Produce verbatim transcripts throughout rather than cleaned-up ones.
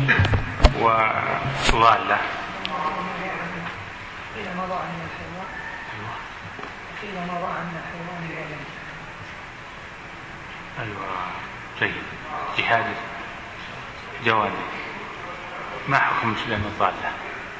وضالة. قيل ما ضاع من الحيوان قيل ما ضاع من الحيوان ولا. أيوة جيد. جهاد جواد. ما حكم سليم الضالة؟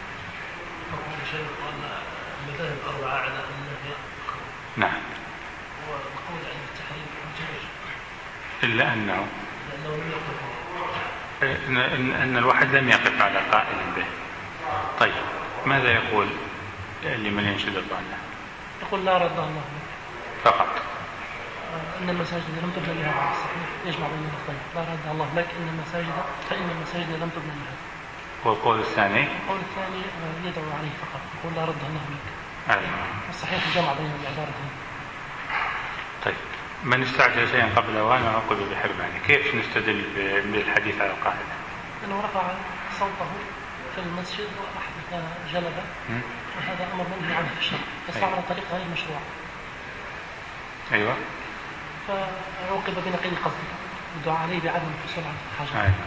المذاهب الأربعة على أنها نعم. والقول عن التحريم جائز إلا أنه لأنه لم يقف إن, إن, إن الواحد لم يقف على قائل به. طيب ماذا يقول لمن ينشد الضالة؟ يقول لا رد الله فقط. إن المساجد لم تبنى لها على الصحيح يجمع بين الاثنين. لا رد الله لك إن المساجد فإن المساجد لم تبنى لها. والقول الثاني؟ القول الثاني يدعو عليه فقط يقول لا رد الله لك. أيوة. الصحيح الجمع بين العبارتين. طيب من استعجل شيئا قبل أوانه عوقب بحرمانه. كيف نستدل بالحديث على القاعدة؟ أنه رفع صوته في المسجد وأحدث جلبة وهذا أمر منهي عنه في الشرع فاستعمل طريق غير مشروع. أيوة. فعوقب بنقيض قصده الدعاء عليه بعدم الحصول على الحاجة. أيوة.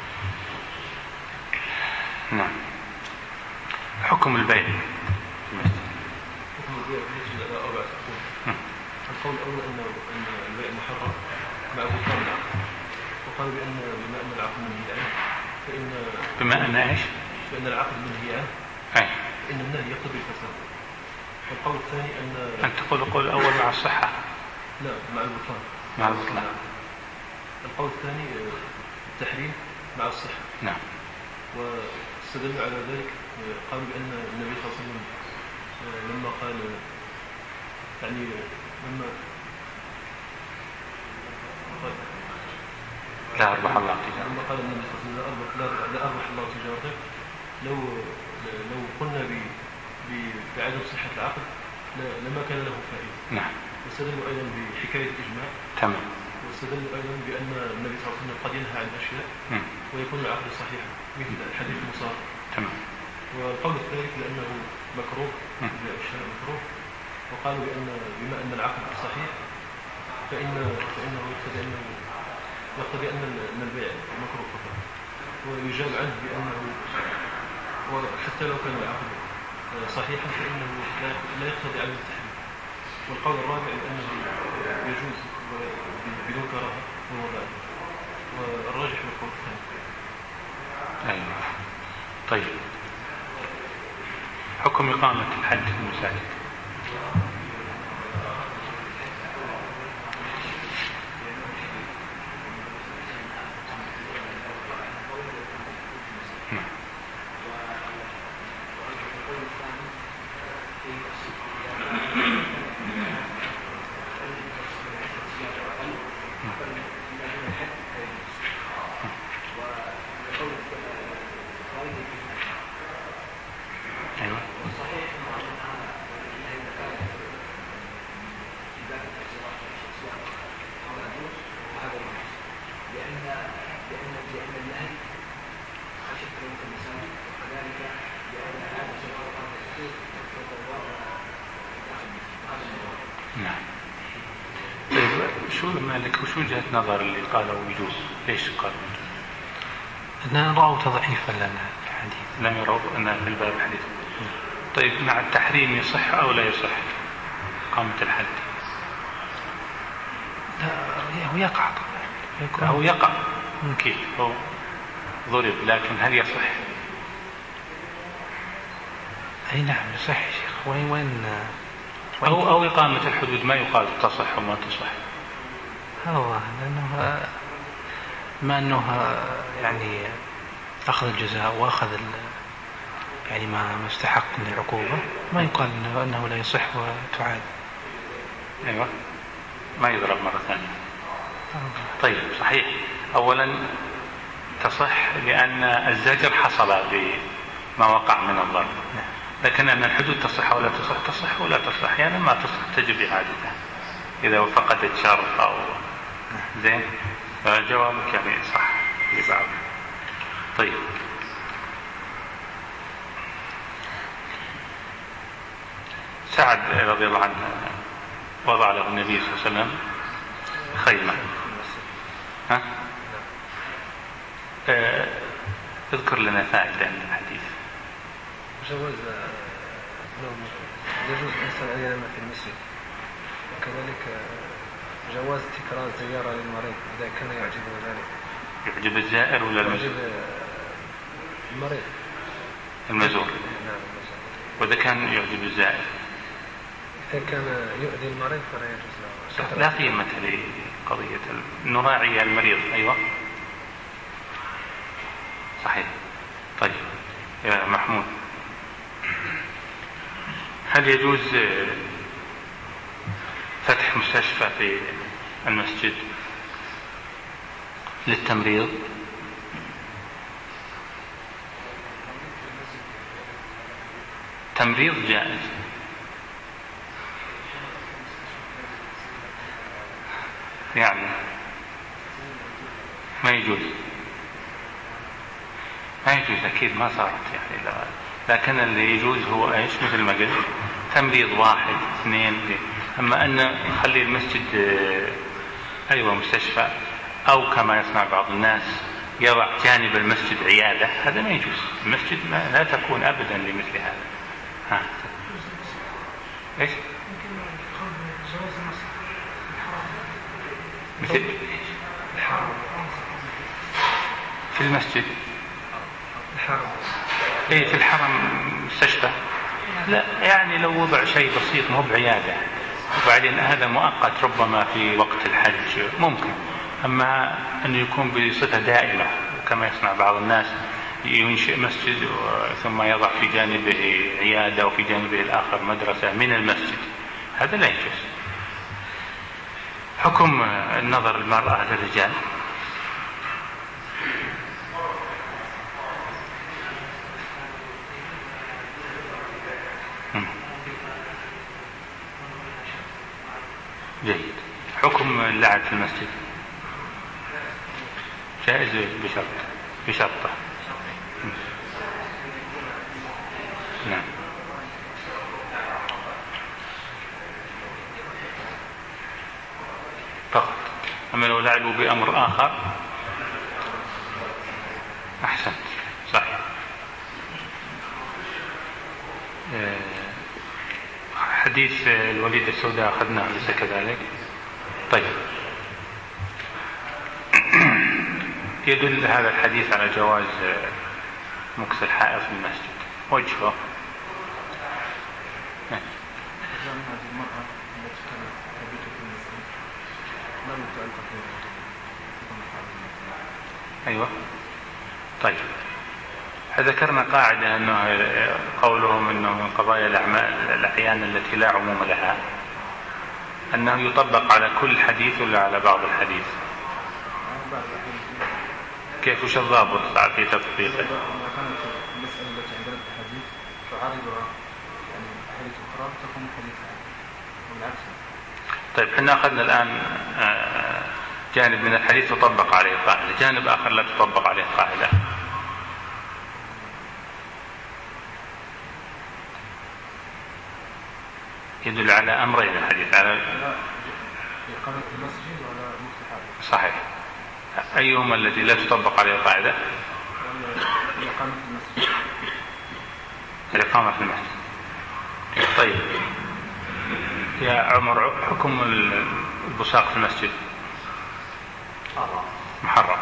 نعم. حكم البيع. حكم البيع بالنسبة إلى أربعة أقوال. القول الأول أن أن البيع محرم مع بطلان العقد. وقال بأن بما أن العقد منهي عنه فإن بما أن إيش؟ فإن العقد منهي عنه. أي. فإن النهي يقتضي الفساد. والقول الثاني أن أن تقول القول الأول مع الصحة. لا مع البطلان. مع البطلان. القول الثاني التحريم مع الصحة. نعم. واستدلوا على ذلك قالوا بأن النبي صلى الله عليه وسلم لما قال يعني لما قال لا أربح الله تجارتك. لما قال النبي صلى الله عليه وسلم لا أربح الله تجارتك لو لو قلنا بعدم صحة العقد لما كان له فائدة. نعم. واستدلوا أيضا بحكاية الإجماع. تمام. واستدلوا أيضا بأن النبي صلى الله عليه وسلم قد ينهى عن أشياء ويكون العقد صحيحا مثل الحديث المصاب. تمام. والقول الثالث لأنه مكروه الشيء مكروه وقالوا بأن بما أن العقد صحيح فإن فإنه يقتضي أنه يقتضي أن البيع مكروه فقط. ويجاب عنه بأنه وحتى لو كان العقد صحيحا فإنه لا يقتضي عدم التحريم. والقول الرابع بأنه يجوز بدون كراهة وهو ذلك. والراجح القول الثاني. أيوة. طيب حكم إقامة الحد في المساجد. وش وجهة نظر اللي قالوا يجوز؟ ليش قالوا يجوز؟ أننا رأوا تضعيفا لنا في الحديث. لم يروا أن في الباب حديث. طيب مع التحريم يصح أو لا يصح إقامة الحد؟ لا هو يقع طبعا. هو يقع ممكن هو ضرب لكن هل يصح؟ أي نعم يصح يا شيخ. وين وين أو أو إقامة الحدود ما يقال تصح وما تصح. الله لأنه ما أنه يعني أخذ الجزاء وأخذ يعني ما مستحق من العقوبة ما يقال إنه, أنه لا يصح وتعاد. أيوة ما يضرب مرة ثانية. طيب صحيح. أولا تصح لأن الزجر حصل بما وقع من الضرب. لكن أن الحدود تصح ولا تصح تصح ولا تصح يعني ما تصح تجب إعادتها إذا فقدت شرط أو زين. فجوابك يعني صح لبعض. طيب سعد رضي الله عنه وضع له النبي صلى الله عليه وسلم خيمة. ها؟ آه اذكر لنا فائدة من الحديث. جواز نوم يجوز الإنسان أن ينام في المسجد، وكذلك جواز تكرار زيارة للمريض إذا كان يعجبه ذلك. يعجب الزائر ولا المزور؟ المريض المزور. نعم. وإذا كان يعجب الزائر؟ إذا كان يؤذي المريض فلا يجوز له. لا قيمة لقضية نراعي المريض. أيوة صحيح. طيب يا محمود، هل يجوز فتح مستشفى في المسجد للتمريض؟ تمريض جائز. يعني ما يجوز، ما يجوز أكيد، ما صارت يعني لا. لكن اللي يجوز هو إيش؟ مثل ما قلت تمريض واحد اثنين. أما أن نخلي المسجد أيوة مستشفى، أو كما يصنع بعض الناس يضع جانب المسجد عيادة، هذا ما يجوز. المسجد ما لا تكون أبدا لمثل هذا. ها إيش؟ مثل في المسجد الحرم. إيه في الحرم مستشفى؟ لا، يعني لو وضع شيء بسيط مو بعيادة، وبعدين هذا مؤقت ربما في وقت الحج ممكن. أما أن يكون بصفة دائمة كما يصنع بعض الناس، ينشئ مسجد ثم يضع في جانبه عيادة وفي جانبه الآخر مدرسة من المسجد، هذا لا يجوز. حكم النظر المرأة للرجال. جيد. حكم اللعب في المسجد جائز بشرط بشرطه. نعم. فقط. أما لو لعبوا بأمر آخر أحسنت، صحيح. حديث الوليدة السوداء أخذناه ليس كذلك؟ طيب. يدل هذا الحديث على جواز مكس الحائط في المسجد. وجهه أيوة. طيب، ذكرنا قاعدة أنه قولهم أنه من قضايا الأعيان التي لا عموم لها، أنه يطبق على كل حديث ولا على بعض الحديث؟ كيف وش الضابط في تطبيقه؟ كانت المسألة التي عندنا في الحديث تعارضها يعني أحاديث أخرى تكون حديثها والعكس. طيب، احنا أخذنا الآن جانب من الحديث تطبق عليه قاعدة، جانب آخر لا تطبق عليه قاعدة. يدل على أمرين الحديث، على إقامة المسجد وعلى مفتاح. صحيح. أيهما الذي لا تطبق عليه القاعدة؟ إقامة المسجد. الإقامة في المسجد. طيب يا عمر، حكم البصاق في المسجد محرم.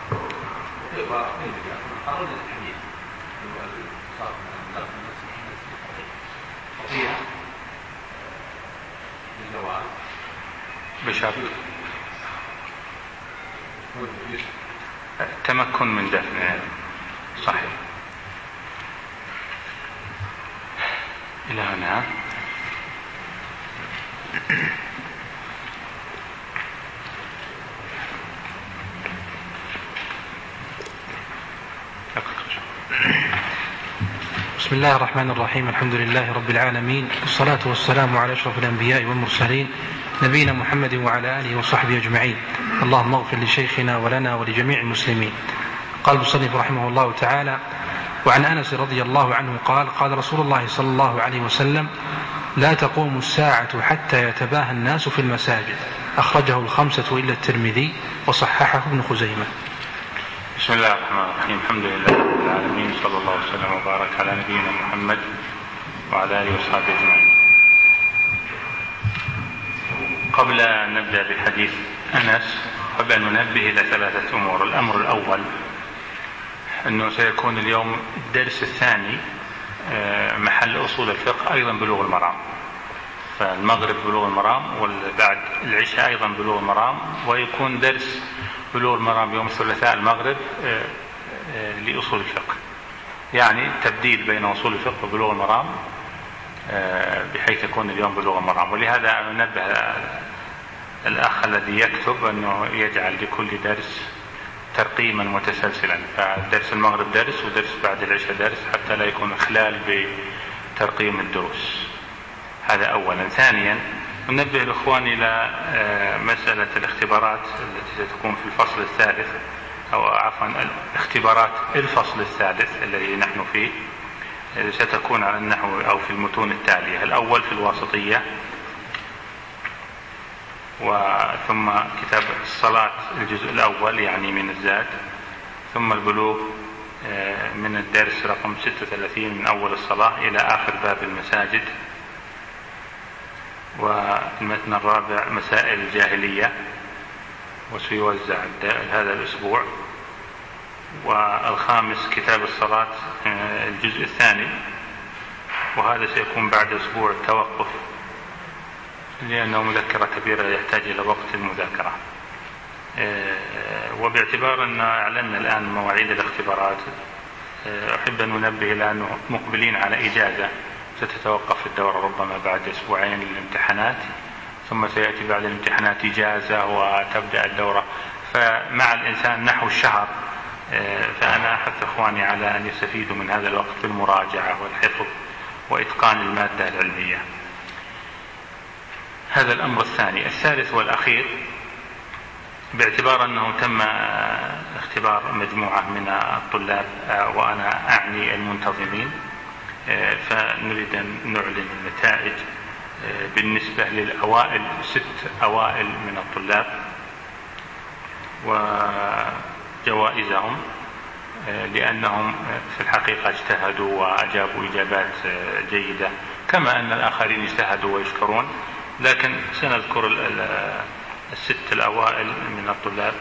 بشرط التمكن من دفنه. صحيح. إلى هنا بسم الله الرحمن الرحيم. الحمد لله رب العالمين، والصلاة والسلام على أشرف الأنبياء والمرسلين نبينا محمد وعلى آله وصحبه أجمعين. اللهم اغفر لشيخنا ولنا ولجميع المسلمين. قال المصنف رحمه الله تعالى: وعن أنس رضي الله عنه قال: قال رسول الله صلى الله عليه وسلم: لا تقوم الساعة حتى يتباهى الناس في المساجد. أخرجه الخمسة إلا الترمذي وصححه ابن خزيمة. بسم الله الرحمن الرحيم. الحمد لله رب العالمين، صلى الله وسلم وبارك على نبينا محمد وعلى آله وصحبه أجمعين. قبل أن نبدأ بحديث أنس قبل أن ننبه إلى ثلاثة أمور. الأمر الأول أنه سيكون اليوم الدرس الثاني محل أصول الفقه أيضا بلوغ المرام، فالمغرب بلوغ المرام وبعد العشاء أيضا بلوغ المرام، ويكون درس بلوغ المرام يوم الثلاثاء المغرب لأصول الفقه، يعني تبديل بين أصول الفقه وبلوغ المرام بحيث يكون اليوم بلوغ المرام. ولهذا ننبه الأخ الذي يكتب أنه يجعل لكل درس ترقيما متسلسلا، فدرس المغرب درس ودرس بعد العشاء درس حتى لا يكون إخلال بترقيم الدروس. هذا أولا. ثانيا ننبه الإخوان إلى مسألة الاختبارات التي ستكون في الفصل الثالث، أو عفوا اختبارات الفصل الثالث الذي نحن فيه، ستكون على النحو أو في المتون التالية: الأول في الواسطية، وثم كتاب الصلاة الجزء الأول يعني من الزاد، ثم البلوغ من الدرس رقم ستة وثلاثين من أول الصلاة إلى آخر باب المساجد، والمتن الرابع مسائل الجاهلية وسيوزع هذا الأسبوع، والخامس كتاب الصلاة الجزء الثاني، وهذا سيكون بعد أسبوع التوقف لأنه مذكرة كبيرة يحتاج إلى وقت المذاكرة. وباعتبار أن أعلنا الآن مواعيد الاختبارات، أحب أن ننبه إلى أنه مقبلين على إجازة ستتوقف الدورة ربما بعد أسبوعين للامتحانات، ثم سيأتي بعد الامتحانات إجازة وتبدأ الدورة، فمع الإنسان نحو الشهر. فأنا أحث إخواني على أن يستفيدوا من هذا الوقت في المراجعة والحفظ وإتقان المادة العلمية. هذا الأمر الثاني. الثالث والأخير، باعتبار أنه تم اختبار مجموعة من الطلاب وأنا أعني المنتظمين، فنريد أن نعلن النتائج بالنسبة للأوائل، ست أوائل من الطلاب وجوائزهم، لأنهم في الحقيقة اجتهدوا وأجابوا إجابات جيدة، كما أن الآخرين اجتهدوا ويشكرون، لكن سنذكر الست الأوائل من الطلاب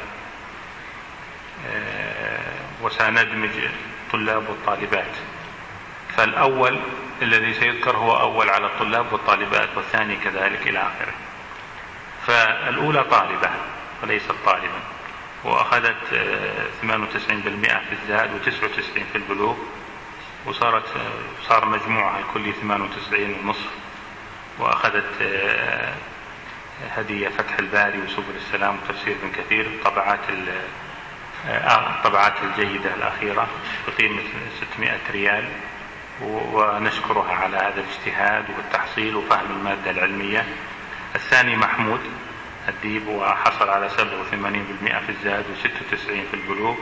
وسندمج الطلاب والطالبات. فالأول الذي سيذكر هو أول على الطلاب والطالبات، والثاني كذلك إلى آخره. فالأولى طالبة وليست طالبا، وأخذت ثمانية وتسعين بالمئة في الزاد وتسعة وتسعين في البلوغ، وصارت صار مجموعها الكلي ثمانية وتسعين ونصف، وأخذت هدية فتح الباري وسبل السلام وتفسير ابن كثير الطبعات الطبعات الجيدة الأخيرة بقيمة ستمائة ريال، ونشكرها على هذا الاجتهاد والتحصيل وفهم المادة العلمية. الثاني محمود الديب، وحصل على سبعة وثمانين بالمئة في الزاد وستة وتسعين في البلوغ،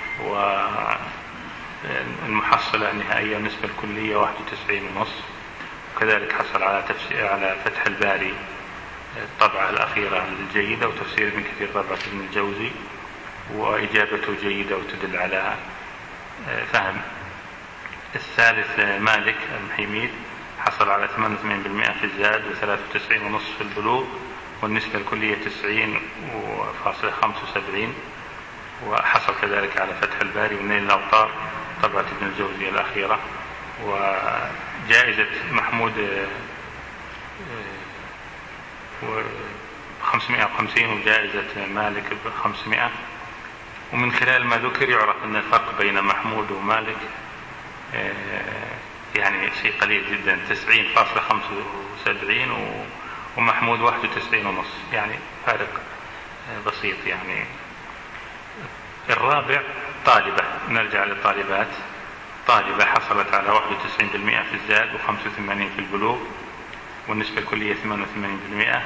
والمحصلة النهائية بالنسبة الكلية واحد وتسعين ونصف، وكذلك حصل على تفسير على فتح الباري الطبعة الأخيرة الجيدة وتفسير ابن كثير طبعة ابن الجوزي، وإجابته جيدة وتدل على فهم. الثالث مالك المحيميد، حصل على ثمانية وثمانين بالمئة في الزاد وثلاثة وتسعين ونصف في البلوغ، والنسبة الكلية تسعين فاصلة خمسة وسبعين، وحصل كذلك على فتح الباري ونيل الأوطار طبعة ابن الجوزي الأخيرة. وجائزة محمود خمسمائة وخمسين وجائزة مالك بخمسمائة. ومن خلال ما ذكر يعرف أن الفرق بين محمود ومالك يعني شيء قليل جدا، تسعين فاصلة خمسة وسبعين ومحمود واحد وتسعين ونصف، يعني فارق بسيط. يعني الرابع طالبة، نرجع للطالبات. طالبة حصلت على واحد وتسعين بالمئة في الزاد وخمسة وثمانين في البلوغ، والنسبة الكلية ثمانية وثمانين بالمئة،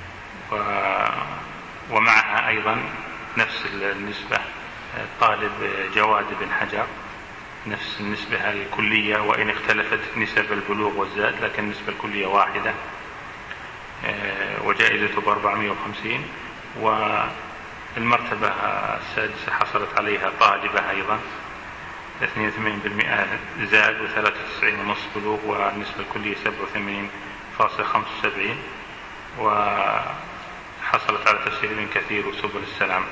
ومعها أيضا نفس النسبة طالب جواد بن حجر، نفس النسبة الكلية، وإن اختلفت نسب البلوغ والزاد لكن النسبة الكلية واحدة، وجائزته بأربعمائة وخمسين. المرتبة السادسة حصلت عليها طالبة أيضا اثنين وثمانين بالمئة زاد وثلاثة وتسعين ونصف بلوغ، والنسبة الكلية سبعة وثمانين فاصلة خمسة وسبعين، وحصلت على تفسير ابن كثير وسبل السلام.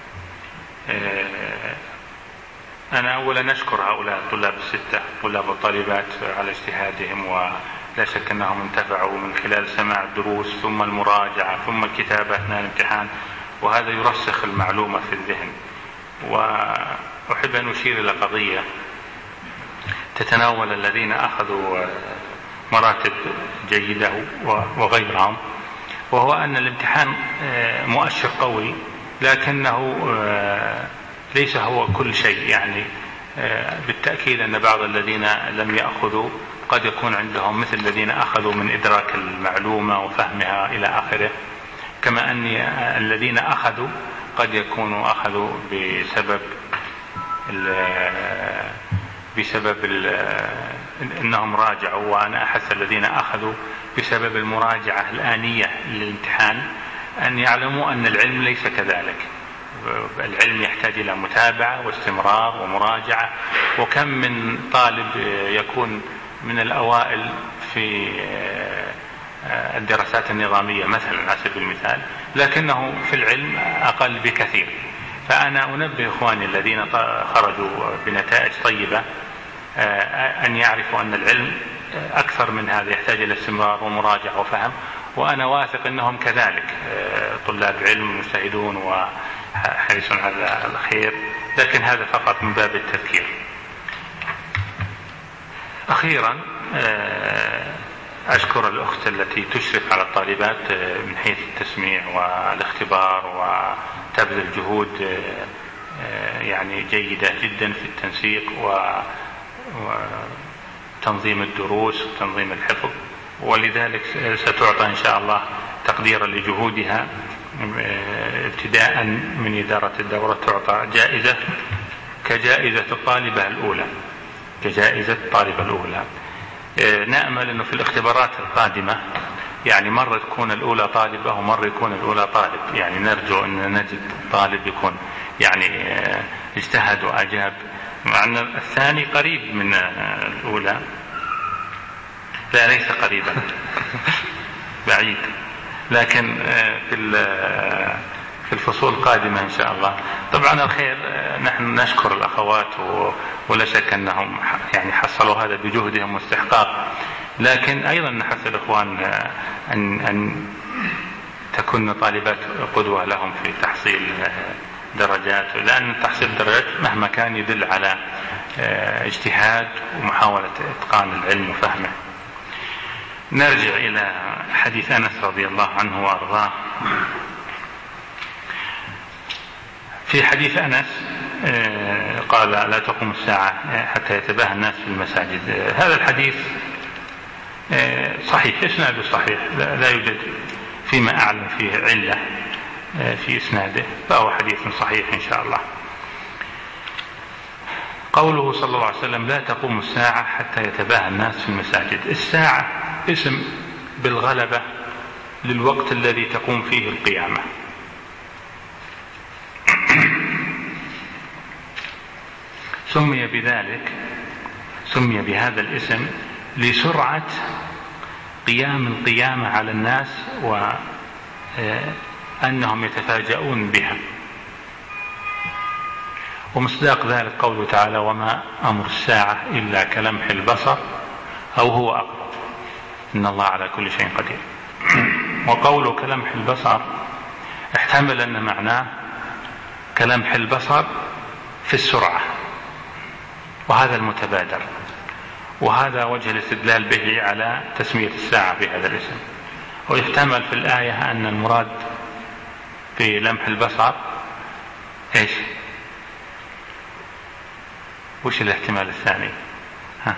أنا أولا نشكر هؤلاء الطلاب الستة طلاب والطالبات على اجتهادهم، ولا شك أنهم انتفعوا من خلال سماع الدروس ثم المراجعة ثم الكتابة أثناء الامتحان، وهذا يرسخ المعلومة في الذهن. وأحب أن أشير إلى قضية تتناول الذين أخذوا مراتب جيدة وغيرهم، وهو أن الامتحان مؤشر قوي، لكنه ليس هو كل شيء. يعني بالتأكيد أن بعض الذين لم يأخذوا قد يكون عندهم مثل الذين أخذوا من إدراك المعلومة وفهمها إلى آخره، كما أن الذين أخذوا قد يكونوا أخذوا بسبب ال بسبب ال أنهم راجعوا، وأنا أحس الذين أخذوا بسبب المراجعة الآنية للامتحان أن يعلموا أن العلم ليس كذلك. العلم يحتاج إلى متابعة واستمرار ومراجعة، وكم من طالب يكون من الأوائل في الدراسات النظامية مثلا على سبيل المثال، لكنه في العلم أقل بكثير. فأنا أنبه إخواني الذين خرجوا بنتائج طيبة أن يعرفوا أن العلم أكثر من هذا، يحتاج إلى استمرار ومراجعة وفهم، وأنا واثق أنهم كذلك طلاب علم مجتهدون وحريصون على الخير، لكن هذا فقط من باب التذكير. أخيرا أشكر الأخت التي تشرف على الطالبات من حيث التسميع والاختبار، وتبذل جهود يعني جيدة جدا في التنسيق وتنظيم الدروس وتنظيم الحفظ، ولذلك ستعطى إن شاء الله تقديرا لجهودها ابتداء من إدارة الدورة، تعطى جائزة كجائزة الطالبة الأولى كجائزة الطالبة الأولى. نأمل أنه في الاختبارات القادمة يعني مرة تكون الأولى طالبة ومرة يكون الأولى طالب، يعني نرجو أن نجد طالب يكون يعني اجتهد وأجاب، مع أن الثاني قريب من الأولى. لا ليس قريبا بعيد، لكن في في الفصول القادمة إن شاء الله. طبعا الخير نحن نشكر الأخوات ولا شك أنهم يعني حصلوا هذا بجهدهم واستحقاق، لكن أيضا نحث الإخوان أن أن تكون طالبات قدوة لهم في تحصيل درجات، لأن تحصيل الدرجات مهما كان يدل على اجتهاد ومحاولة إتقان العلم وفهمه. نرجع إلى حديث أنس رضي الله عنه وأرضاه. في حديث أنس قال لا تقوم الساعة حتى يتباهى الناس في المساجد. هذا الحديث صحيح، إسناده صحيح، لا يوجد فيما أعلم فيه علة في إسناده، فهو حديث صحيح إن شاء الله. قوله صلى الله عليه وسلم لا تقوم الساعة حتى يتباهى الناس في المساجد. الساعة اسم بالغلبة للوقت الذي تقوم فيه القيامة. سمي بذلك سمي بهذا الاسم لسرعة قيام القيامة على الناس وأنهم يتفاجؤون بها. ومصداق ذلك قوله تعالى وما أمر الساعة إلا كلمح البصر أو هو أقرب إن الله على كل شيء قدير. وقوله كلمح البصر احتمل أن معناه كلمح البصر في السرعة، وهذا المتبادر، وهذا وجه الاستدلال به على تسمية الساعة بهذا الاسم. ويحتمل في الآية أن المراد بلمح البصر إيش؟ وش الاحتمال الثاني؟ ها؟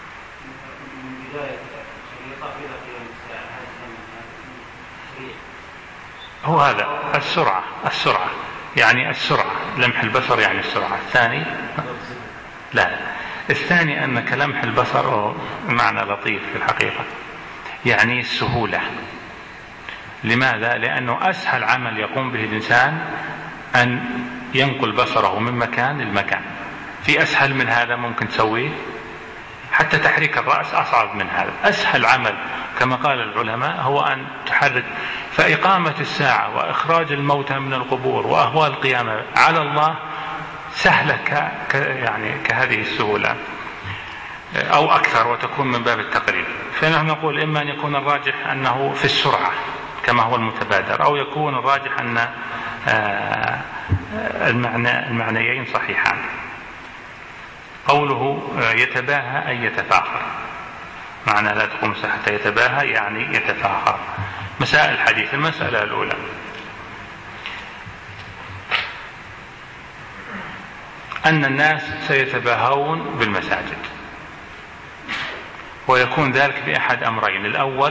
هو هذا السرعة السرعة يعني السرعة، لمح البصر يعني السرعة. الثاني لا، الثاني أن كلمح البصر معنى لطيف في الحقيقة، يعني السهولة. لماذا؟ لأنه أسهل عمل يقوم به الإنسان أن ينقل بصره من مكان لمكان. في أسهل من هذا ممكن تسويه؟ حتى تحريك الرأس أصعب من هذا. أسهل عمل كما قال العلماء هو أن تحرك. فإقامة الساعة وإخراج الموتى من القبور وأهوال القيامة على الله سهلة ك... ك... يعني كهذه السهولة أو أكثر، وتكون من باب التقريب. فنحن نقول إما أن يكون الراجح أنه في السرعة كما هو المتبادر، أو يكون الراجح أن المعنى المعنيين صحيحان. قوله يتباهى أي يتفاخر، معنى لا تقوم الساعة حتى يتباهى يعني يتفاخر. مسائل الحديث: المسألة الأولى أن الناس سيتباهون بالمساجد، ويكون ذلك بأحد أمرين. الأول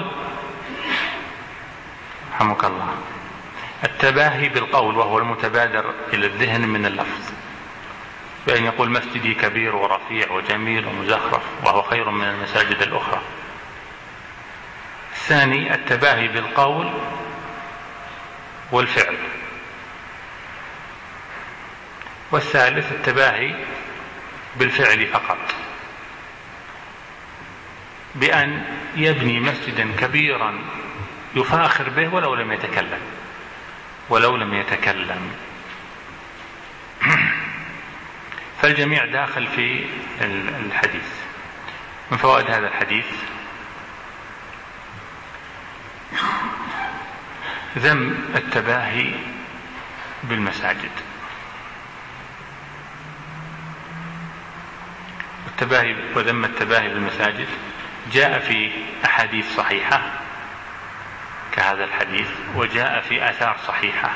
رحمك الله التباهي بالقول، وهو المتبادر إلى الذهن من اللفظ، بأن يقول مسجدي كبير ورفيع وجميل ومزخرف وهو خير من المساجد الأخرى. الثاني التباهي بالقول والفعل. والثالث التباهي بالفعل فقط، بأن يبني مسجدا كبيرا يفاخر به ولو لم يتكلم ولو لم يتكلم فالجميع داخل في الحديث. من فوائد هذا الحديث ذم التباهي بالمساجد. التباهي وذم التباهي بالمساجد جاء في أحاديث صحيحة كهذا الحديث، وجاء في آثار صحيحة.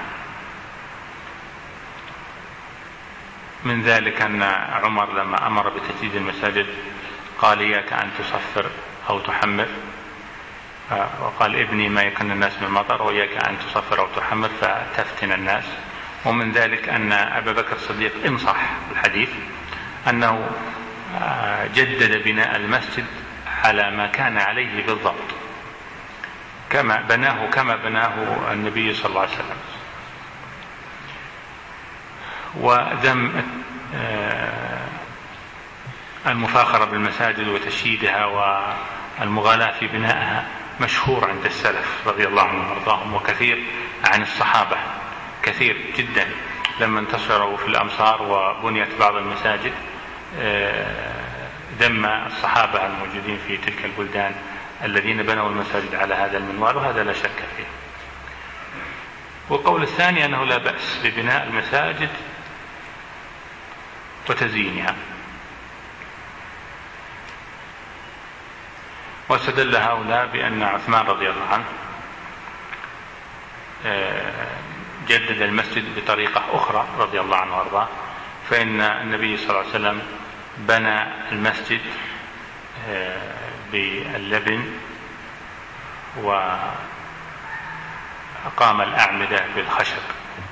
من ذلك أن عمر لما أمر بتسديد المساجد قال إياك أن تصفر أو تحمر، وقال ابني ما يكن الناس من المطر، وإياك أن تصفر أو تحمر فتفتن الناس. ومن ذلك أن أبا بكر الصديق إن صح الحديث أنه جدد بناء المسجد على ما كان عليه بالضبط، كما بناه كما بناه النبي صلى الله عليه وسلم. وذم المفاخرة بالمساجد وتشييدها والمغالاة في بنائها مشهور عند السلف رضي الله عنهم وارضاهم، وكثير عن الصحابة كثير جدا لما انتشروا في الأمصار وبنيت بعض المساجد ذم الصحابة الموجودين في تلك البلدان الذين بنوا المساجد على هذا المنوال، وهذا لا شك فيه. والقول الثاني أنه لا بأس ببناء المساجد وتزيينها. واستدل هؤلاء بأن عثمان رضي الله عنه جدد المسجد بطريقة أخرى رضي الله عنه وارضاه، فإن النبي صلى الله عليه وسلم بنى المسجد باللبن وأقام الأعمدة بالخشب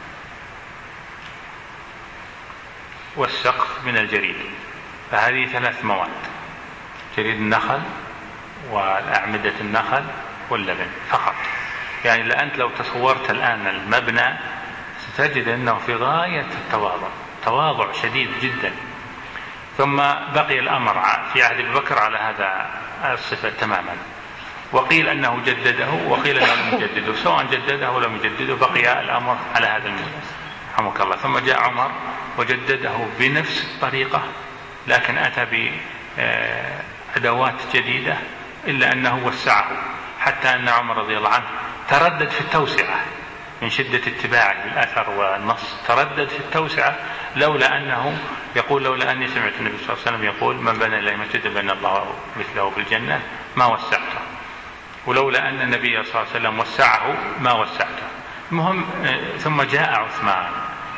والسقف من الجريد. فهذه ثلاث مواد: جريد النخل والأعمدة النخل واللبن فقط. يعني لأنت لو تصورت الآن المبنى ستجد أنه في غاية التواضع، تواضع شديد جدا. ثم بقي الأمر في عهد أبي بكر على هذا الصفة تماما، وقيل أنه جدده وقيل أنه لم يجدده. سواء جدده أو لم يجدده بقي الأمر على هذا المنوال رحمك الله. ثم جاء عمر وجدده بنفس الطريقة، لكن أتى بأدوات جديدة، إلا أنه وسعه، حتى أن عمر رضي الله عنه تردد في التوسعة من شدة اتباعه للأثر والنص، تردد في التوسعة، لولا أنه يقول لولا أني سمعت النبي صلى الله عليه وسلم يقول من بنى إليه مسجدا بنى الله مثله في الجنة ما وسعته، ولولا أن النبي صلى الله عليه وسلم وسعه ما وسعته. المهم ثم جاء عثمان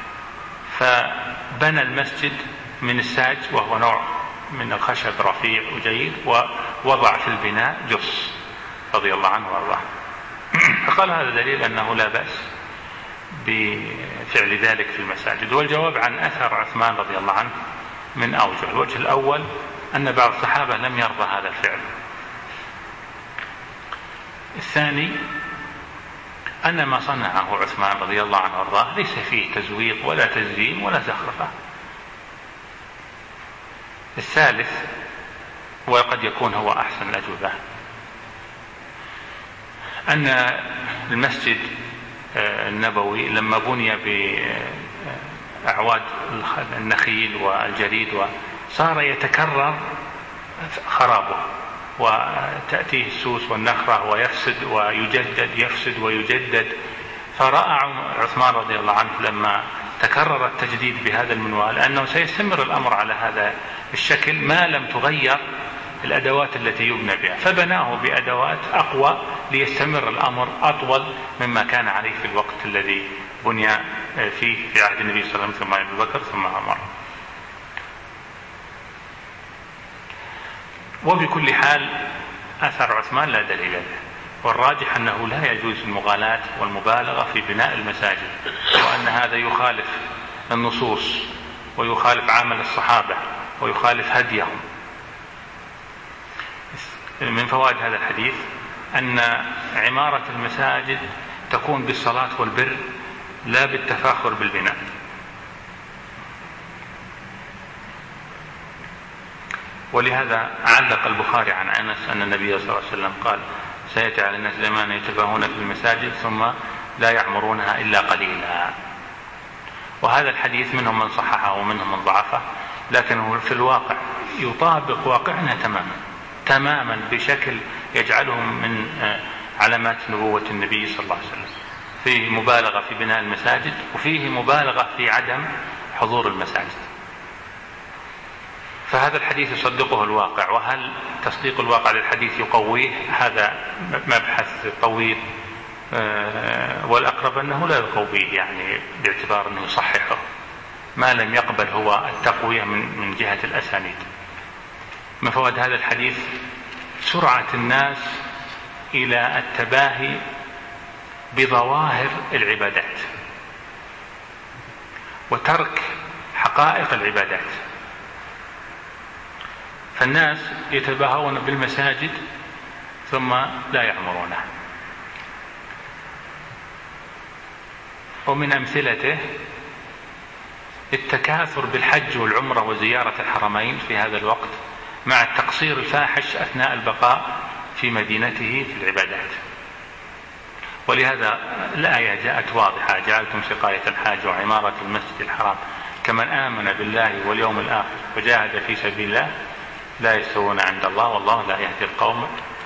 فبنى المسجد من الساج، وهو نوع من الخشب رفيع وجيد، ووضع في البناء جص رضي الله عنه وارضاه. فقال هذا دليل أنه لا بأس بفعل ذلك في المساجد. والجواب عن أثر عثمان رضي الله عنه من أوجه. الوجه الأول أن بعض الصحابة لم يرضى هذا الفعل. الثاني أن ما صنعه عثمان رضي الله عنه وارضاه ليس فيه تزويق ولا تزيين ولا زخرفة. الثالث، وقد يكون هو أحسن الأجوبة، أن المسجد النبوي لما بني بأعواد النخيل والجريد وصار يتكرر خرابه وتأتيه السوس والنخرة ويفسد ويجدد يفسد ويجدد، فرأى عثمان رضي الله عنه لما تكرر التجديد بهذا المنوال أنه سيستمر الأمر على هذا الشكل ما لم تغير الأدوات التي يبنى بها، فبناه بأدوات أقوى ليستمر الأمر أطول مما كان عليه في الوقت الذي بني فيه في عهد النبي صلى الله عليه وسلم ثم أبي بكر ثم عمر. وبكل حال أثر عثمان لا دليل له، والراجح أنه لا يجوز المغالاة والمبالغة في بناء المساجد، وأن هذا يخالف النصوص ويخالف عمل الصحابة ويخالف هديهم. من فوائد هذا الحديث أن عمارة المساجد تكون بالصلاة والبر لا بالتفاخر بالبناء. ولهذا علق البخاري عن أنس أن النبي صلى الله عليه وسلم قال: سيأتي على الناس زمان يتباهون في المساجد ثم لا يعمرونها إلا قليلا. وهذا الحديث منهم من صححه ومنهم من ضعفه، لكنه في الواقع يطابق واقعنا تماما تماما بشكل يجعلهم من علامات نبوة النبي صلى الله عليه وسلم. فيه مبالغة في بناء المساجد وفيه مبالغة في عدم حضور المساجد. فهذا الحديث يصدقه الواقع، وهل تصديق الواقع للحديث يقويه؟ هذا مبحث طويل، والأقرب أنه لا يقويه، يعني باعتبار أنه يصححه ما لم يقبل هو التقوية من جهة الأسانيد. من فوائد هذا الحديث سرعة الناس إلى التباهي بظواهر العبادات وترك حقائق العبادات. فالناس يتباهون بالمساجد ثم لا يعمرونها. ومن أمثلته التكاثر بالحج والعمرة وزيارة الحرمين في هذا الوقت مع التقصير الفاحش أثناء البقاء في مدينته في العبادات. ولهذا الآية جاءت واضحة: جعلتم سقاية الحاج وعمارة المسجد الحرام كمن آمن بالله واليوم الآخر وجاهد في سبيل الله لا يستوون عند الله والله لا يهدي القوم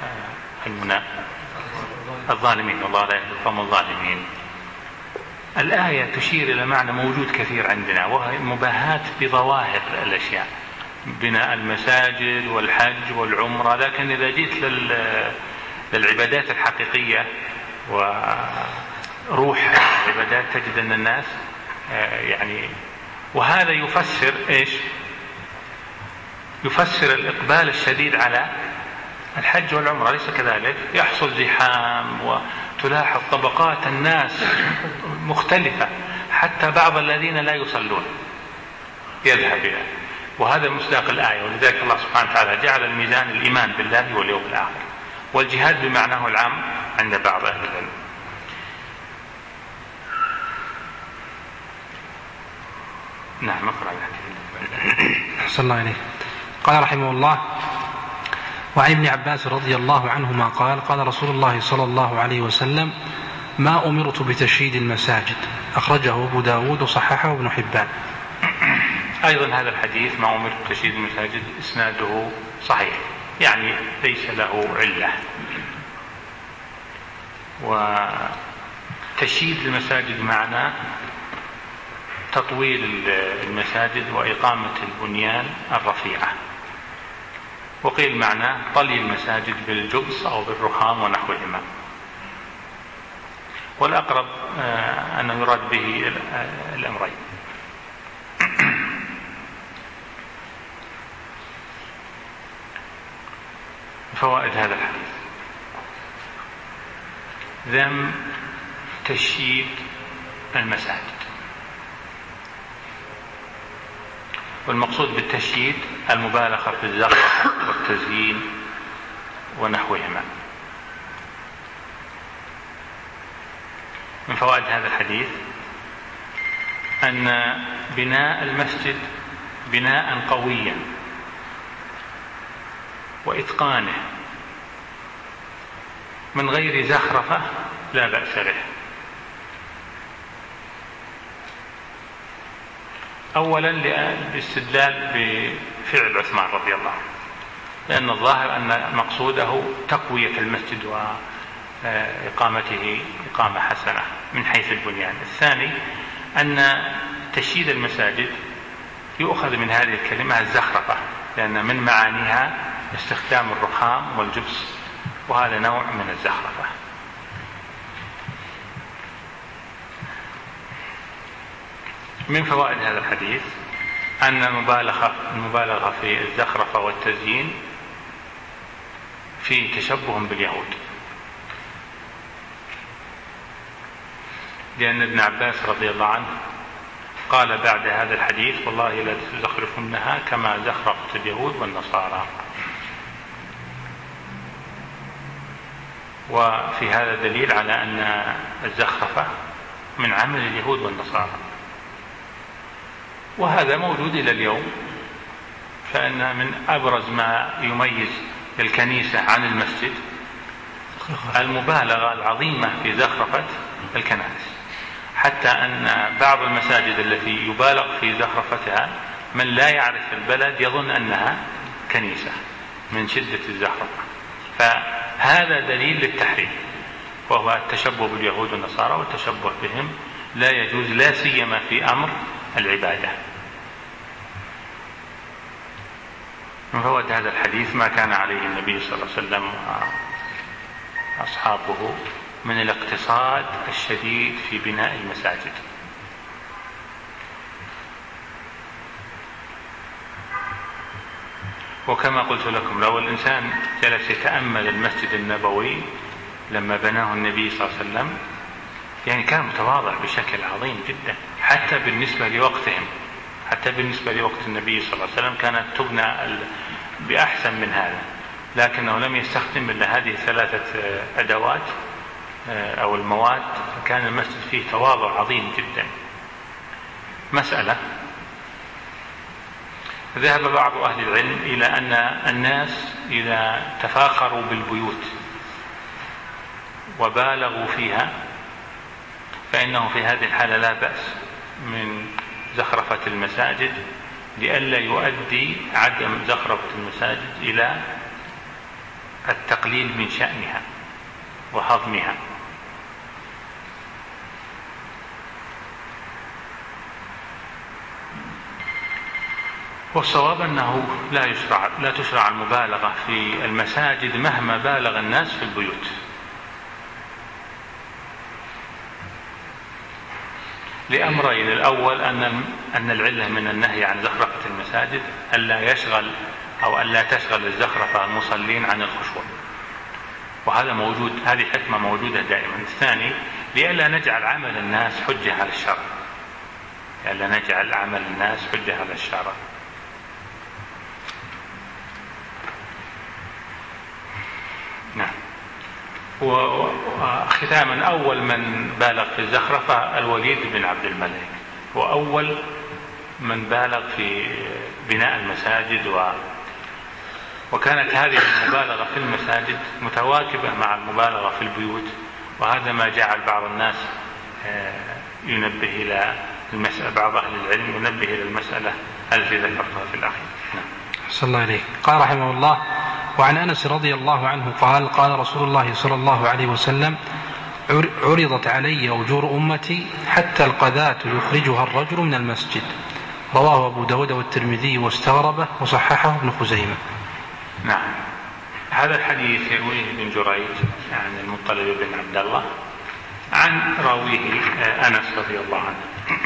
الظالمين والله لا يهدي القوم الظالمين. الآية تشير إلى معنى موجود كثير عندنا، وهي مباهاة بظواهر الأشياء، بناء المساجد والحج والعمرة. لكن إذا جيت للعبادات الحقيقية وروح العبادات تجد أن الناس يعني، وهذا يفسر إيش؟ يفسر الإقبال الشديد على الحج والعمرة، ليس كذلك؟ يحصل زحام وتلاحظ طبقات الناس مختلفة، حتى بعض الذين لا يصلون يذهب إلى، وهذا مصداق الآية. ولذلك الله سبحانه وتعالى جعل الميزان الإيمان بالله واليوم الآخر، والجهاد بمعناه العام عند بعض أهل العلم. نعم اقرأ الحديث. أحسن الله إليك. قال رحمه الله: وعن ابن عباس رضي الله عنهما قال: قال رسول الله صلى الله عليه وسلم: ما أمرت بتشييد المساجد. أخرجه أبو داود وصححه ابن حبان. أيضا هذا الحديث ما أمرت بتشييد المساجد إسناده صحيح، يعني ليس له علة. وتشييد المساجد معناه تطويل المساجد وإقامة البنيان الرفيعة، وقيل معناه طلي المساجد بالجبس أو بالرخام ونحوهما. والأقرب أنه يراد به الأمرين. فوائد هذا الحديث: ذم تشييد المساجد، والمقصود بالتشييد المبالغة في الزخرفة والتزيين ونحوهما. من فوائد هذا الحديث أن بناء المسجد بناء قويا وإتقانه من غير زخرفة لا بأس به. أولا للاستدلال بفعل عثمان رضي الله عنه، لأن الظاهر أن مقصوده تقوية المسجد وإقامته إقامة حسنة من حيث البنيان. الثاني أن تشييد المساجد يؤخذ من هذه الكلمة الزخرفة، لأن من معانيها استخدام الرخام والجبس، وهذا نوع من الزخرفة. من فوائد هذا الحديث أن المبالغة المبالغة في الزخرفة والتزيين في تشبه باليهود، لأن ابن عباس رضي الله عنه قال بعد هذا الحديث: والله لا تزخرفنها كما زخرفت اليهود والنصارى. وفي هذا دليل على أن الزخرفة من عمل اليهود والنصارى، وهذا موجود إلى اليوم. فإن من أبرز ما يميز الكنيسة عن المسجد المبالغة العظيمة في زخرفة الكنائس، حتى أن بعض المساجد التي يبالغ في زخرفتها من لا يعرف البلد يظن أنها كنيسة من شدة الزخرفة. فهذا دليل للتحريم، وهو التشبه باليهود والنصارى، والتشبه بهم لا يجوز، لا سيما في أمر العبادة. من فوائد هذا الحديث ما كان عليه النبي صلى الله عليه وسلم وأصحابه من الاقتصاد الشديد في بناء المساجد. وكما قلت لكم، لو الإنسان جلس يتأمل المسجد النبوي لما بناه النبي صلى الله عليه وسلم، يعني كان متواضع بشكل عظيم جدا، حتى بالنسبة لوقتهم، حتى بالنسبة لوقت النبي صلى الله عليه وسلم كانت تبنى بأحسن من هذا، لكنه لم يستخدم إلا هذه الثلاثة أدوات أو المواد، فكان المسجد فيه تواضع عظيم جدا. مسألة: ذهب بعض أهل العلم إلى أن الناس إذا تفاخروا بالبيوت وبالغوا فيها فإنه في هذه الحالة لا بأس من زخرفة المساجد، لئلا يؤدي عدم زخرفة المساجد إلى التقليل من شأنها وهضمها. والصواب أنه لا يشرع لا تشرع المبالغة في المساجد مهما بالغ الناس في البيوت، لأمرين: الأول أن أن العلة من النهي عن زخرفة المساجد ألا يشغل أو ألا تشغل الزخرفة المصلين عن الخشوع، وهذا موجود، هذه حكمة موجودة دائما. الثاني: لئلا نجعل عمل الناس حجة على الشرع، لئلا نجعل عمل الناس حجة على الشرع. نعم. وختاما، أول من بالغ في الزخرفة الوليد بن عبد الملك، هو أول من بالغ في بناء المساجد، و وكانت هذه المبالغة في المساجد متواكبة مع المبالغة في البيوت، وهذا ما جعل بعض الناس ينبه إلى المسألة، بعض أهل العلم ينبه إلى المسألة التي ذكرتها في الأخير. نعم. صلى الله عليه. قال رحمه الله: وعن أنس رضي الله عنه قال: قال رسول الله صلى الله عليه وسلم: عرضت علي أجور أمتي حتى القذاة يخرجها الرجل من المسجد. رواه أبو داود والترمذي واستغربه وصححه ابن خزيمة. نعم. هذا الحديث يرويه ابن جريج عن المطلب بن عبد الله عن راويه أنس رضي الله عنه.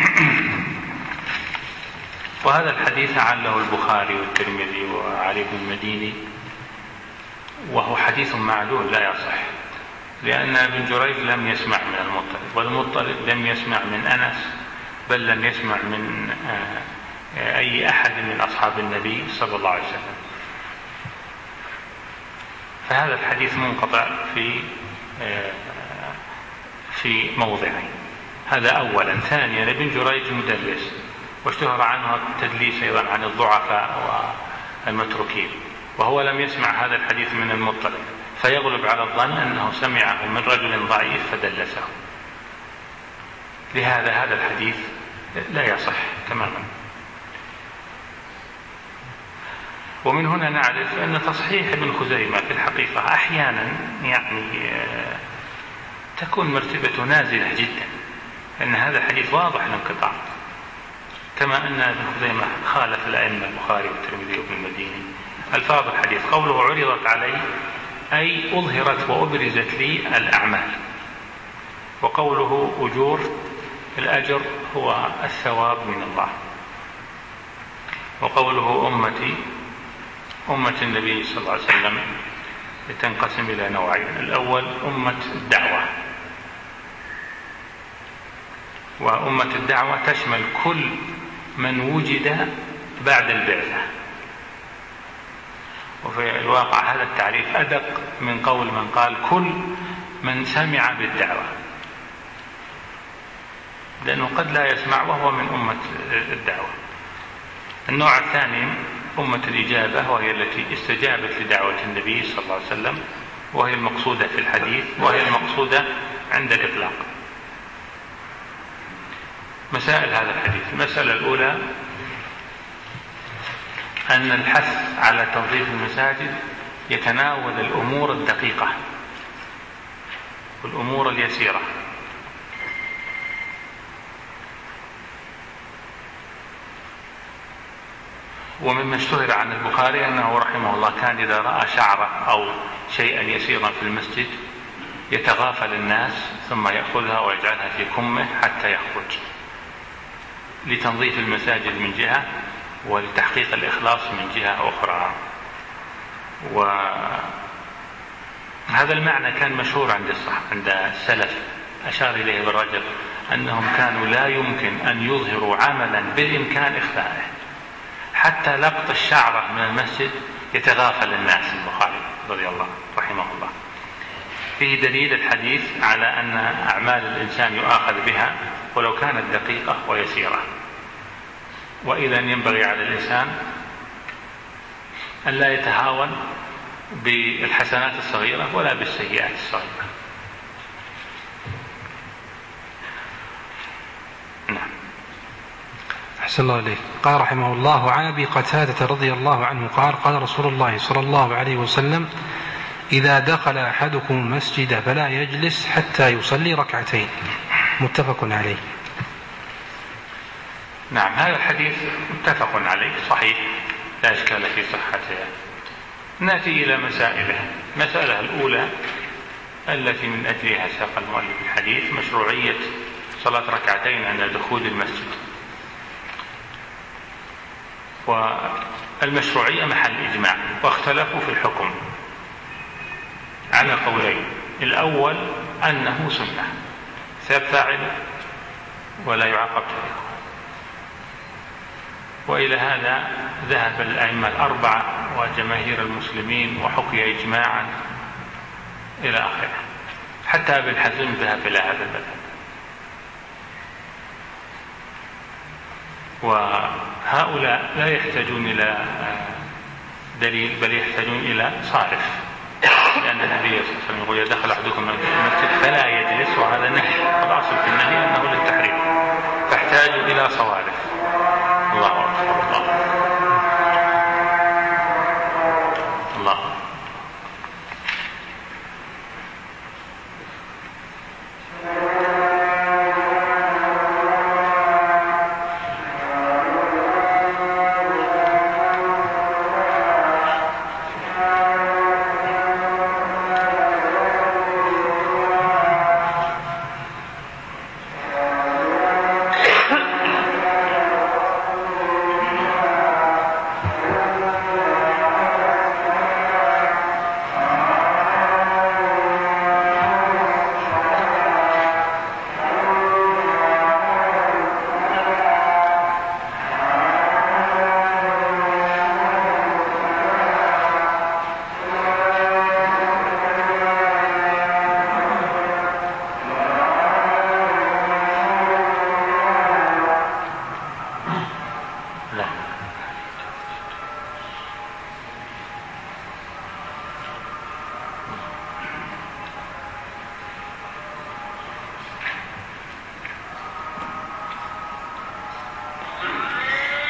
وهذا الحديث عله البخاري والترمذي وعلي بن المديني، وهو حديث معلول لا يصح، لأن ابن جريج لم يسمع من المطلب، والمطلب لم يسمع من أنس، بل لم يسمع من أي أحد من أصحاب النبي صلى الله عليه وسلم. فهذا الحديث منقطع في في موضعين. هذا أولا. ثانيا ابن جريج مدلس، واشتهر عنه التدليس أيضا عن الضعفاء والمتروكين، وهو لم يسمع هذا الحديث من المطلق، فيغلب على الظن أنه سمعه من رجل ضعيف فدلسه. لهذا هذا الحديث لا يصح تماما. ومن هنا نعرف أن تصحيح ابن خزيمة في الحقيقة أحيانا يعني تكون مرتبته نازلة جدا، أن هذا الحديث واضح الانقطاع، كما أن ابن خزيمة خالف الأئمة البخاري والترمذي وابن المديني. ألفاظ الحديث قوله عرضت علي أي أظهرت وأبرزت لي الأعمال، وقوله أجور الأجر هو الثواب من الله، وقوله أمتي أمة النبي صلى الله عليه وسلم تنقسم إلى نوعين. الأول أمة الدعوة، وأمة الدعوة تشمل كل من وجد بعد البعثة، وفي الواقع هذا التعريف أدق من قول من قال كل من سمع بالدعوة، لأنه قد لا يسمع وهو من أمة الدعوة. النوع الثاني أمة الإجابة، وهي التي استجابت لدعوة النبي صلى الله عليه وسلم، وهي المقصودة في الحديث، وهي المقصودة عند الإطلاق. مسائل هذا الحديث: المسألة الأولى أن الحث على توظيف المساجد يتناول الأمور الدقيقة والأمور اليسيرة، ومما اشتهر عن البخاري أنه رحمه الله كان إذا رأى شعرة أو شيئا يسيرا في المسجد يتغافل الناس ثم يأخذها ويجعلها في كمه حتى يخرج، لتنظيف المساجد من جهة ولتحقيق الإخلاص من جهة أخرى. وهذا المعنى كان مشهور عند عند السلف، أشار إليه ابن رجب أنهم كانوا لا يمكن أن يظهروا عملا بالإمكان إخفائه، حتى لقط الشعرة من المسجد يتغافل الناس. البخاري رضي الله رحمه الله فيه دليل الحديث على أن أعمال الإنسان يؤاخذ بها ولو كانت دقيقة ويسيرة، وإذا ينبغي على الإنسان أن لا يتهاون بالحسنات الصغيرة ولا بالسيئات الصغيرة. نعم. أحسن الله عليك. قال رحمه الله: عن أبي قتادة رضي الله عنه قال: قال رسول الله صلى الله عليه وسلم: إذا دخل أحدكم المسجد فلا يجلس حتى يصلي ركعتين. متفق عليه. نعم، هذا الحديث متفق عليه صحيح، لا إشكال في صحته. نأتي إلى مسائله. المسألة الأولى التي من أجلها ساق المؤلف الحديث مشروعية صلاة ركعتين عند دخول المسجد. والمشروعية محل إجماع، واختلفوا في الحكم على قولين: الأول أنه سنة ثاب فاعل ولا يعاقب تاركه، وإلى هذا ذهب الأئمة الأربعة وجماهير المسلمين وحكي إجماعا إلى آخره، حتى ابن حزم ذهب إلى هذا المذهب. وهؤلاء لا يحتاجون إلى دليل، بل يحتاجون إلى صارف، لأن النبي صلى الله عليه وسلم يقول: إذا دخل أحدكم المسجد فلا يجلس، وهذا نهي، والأصل في النهي أنه للتحريم، فاحتاجوا إلى صوارف. الله أكبر. الله الله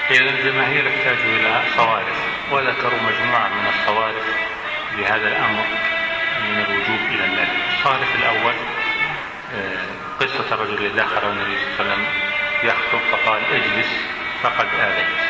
إذا الجماهير احتاجوا إلى صوارف، وذكروا مجموعة من الصوارف لهذا الأمر من الوجوب إلى النهي. الصارف الأول قصة الرجل الذي دخل النبي صلى الله عليه وسلم يخطب فقال اجلس فقد آذيت.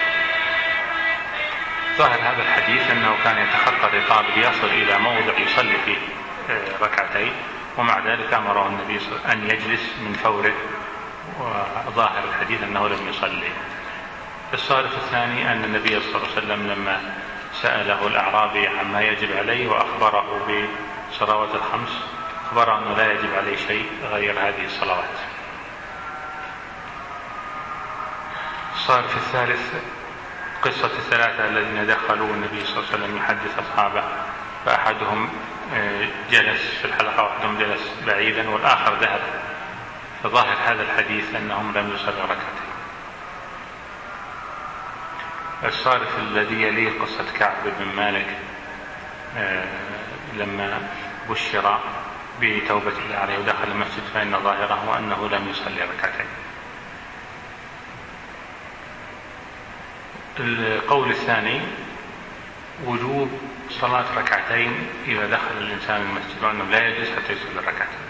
ظاهر هذا الحديث أنه كان يتخطى الرقاب ليصل إلى موضع يصلي فيه ركعتين، ومع ذلك أمره النبي صلى الله عليه وسلم أن يجلس من فوره، وظاهر الحديث أنه لم يصلي. الصارف الثاني أن النبي صلى الله عليه وسلم لما سأله الأعرابي عما يجب عليه وأخبره بصلوات الخمس أخبره أنه لا يجب عليه شيء غير هذه الصلوات. الصارف الثالث قصة الثلاثة الذين دخلوا النبي صلى الله عليه وسلم يحدث أصحابه، فأحدهم جلس في الحلقة وأحدهم جلس بعيدا والآخر ذهب، فظاهر هذا الحديث أنهم لم يصلوا ركعتين. الصارف الذي يليه قصة كعب بن مالك لما بشر بتوبة الله عليه ودخل المسجد فإن ظاهره أنه لم يصلي ركعتين. القول الثاني وجوب صلاة ركعتين إذا دخل الإنسان المسجد، وأنه لا يجوز حتى يصلي ركعتين،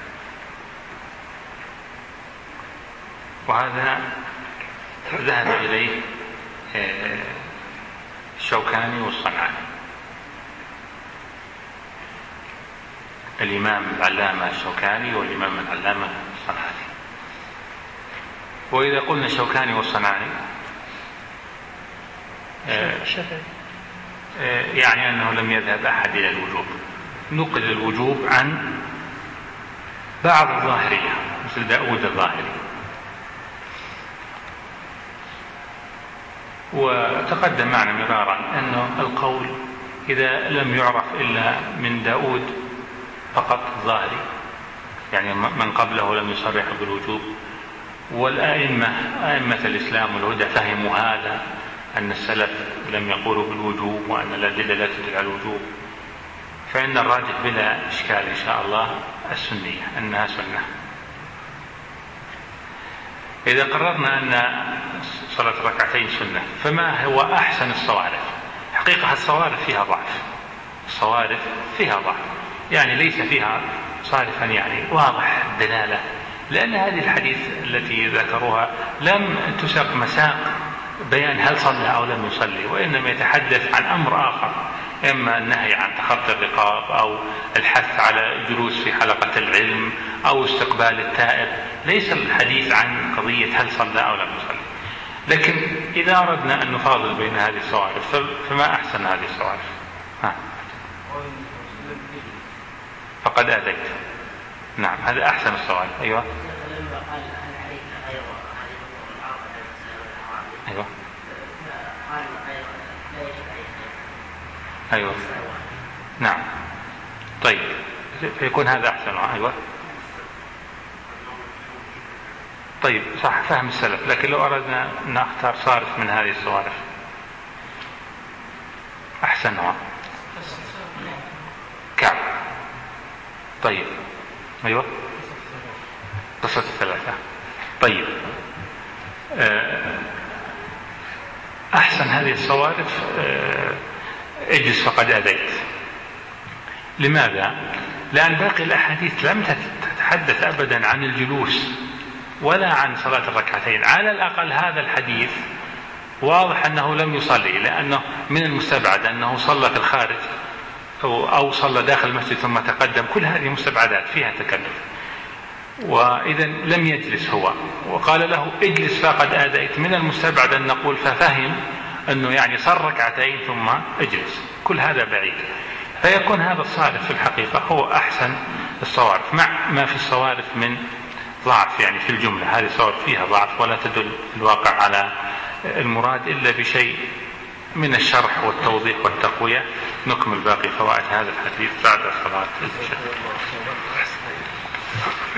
وهذا ذهب إليه الشوكاني والصنعاني. الإمام العلامة الشوكاني والإمام العلامة الصنعاني. وإذا قلنا الشوكاني والصنعاني يعني أنه لم يذهب أحد إلى الوجوب، نقل الوجوب عن بعض الظاهرية مثل داود الظاهري. وتقدم معنا مرارا أنه القول إذا لم يعرف إلا من داود فقط ظاهري، يعني من قبله لم يصرح بالوجوب، والآئمة آئمة الإسلام والهدى فهموا هذا، أن السلف لم يقولوا بالوجوب وأن الأدلة لا تدل على الوجوب، فإن الراجح بلا إشكال إن شاء الله السنية، أنها سنة. إذا قررنا أن صلاة ركعتين سنة، فما هو أحسن الصوارف؟ حقيقة الصوارف فيها ضعف، الصوارف فيها ضعف، يعني ليس فيها صارفا يعني واضح الدلالة، لأن هذه الحديث التي ذكروها لم تسق مساق بيان هل صلى أو لم يصلي، وإنما يتحدث عن أمر آخر، إما النهي عن تخطي الرقاب أو الحث على الجلوس في حلقة العلم أو استقبال التائب، ليس الحديث عن قضية هل صلى أو لم يصلي. لكن إذا أردنا أن نفاضل بين هذه الصوارف فما أحسن هذه الصوارف؟ ها. فقد آذيت، نعم هذا أحسن الصوارف. أيوة أيوة أيوة نعم. طيب فيكون هذا أحسن. أيوة طيب صح، فهم السلف. لكن لو أردنا أن نختار صارف من هذه الصوارف أحسنها كعب. طيب أيوة قصة الثلاثة. طيب أحسن هذه الصوارف اجلس فقد أذيت. لماذا؟ لأن باقي الأحاديث لم تتحدث أبدا عن الجلوس ولا عن صلاة الركعتين. على الأقل هذا الحديث واضح أنه لم يصلي، لأنه من المستبعد أنه صلى في الخارج أو صلى داخل المسجد ثم تقدم، كل هذه مستبعدات فيها تكلف. وإذا لم يجلس هو وقال له اجلس فقد آذيت، من المستبعد أن نقول ففهم أنه يعني صار ركعتين ثم اجلس، كل هذا بعيد. فيكون هذا الصارف في الحقيقة هو أحسن الصوارف، مع ما في الصوارف من ضعف، يعني في الجملة هذه الصوارف فيها ضعف ولا تدل الواقع على المراد إلا بشيء من الشرح والتوضيح والتقوية. نكمل باقي فوائد هذا الحديث بعد صلاة العشاء.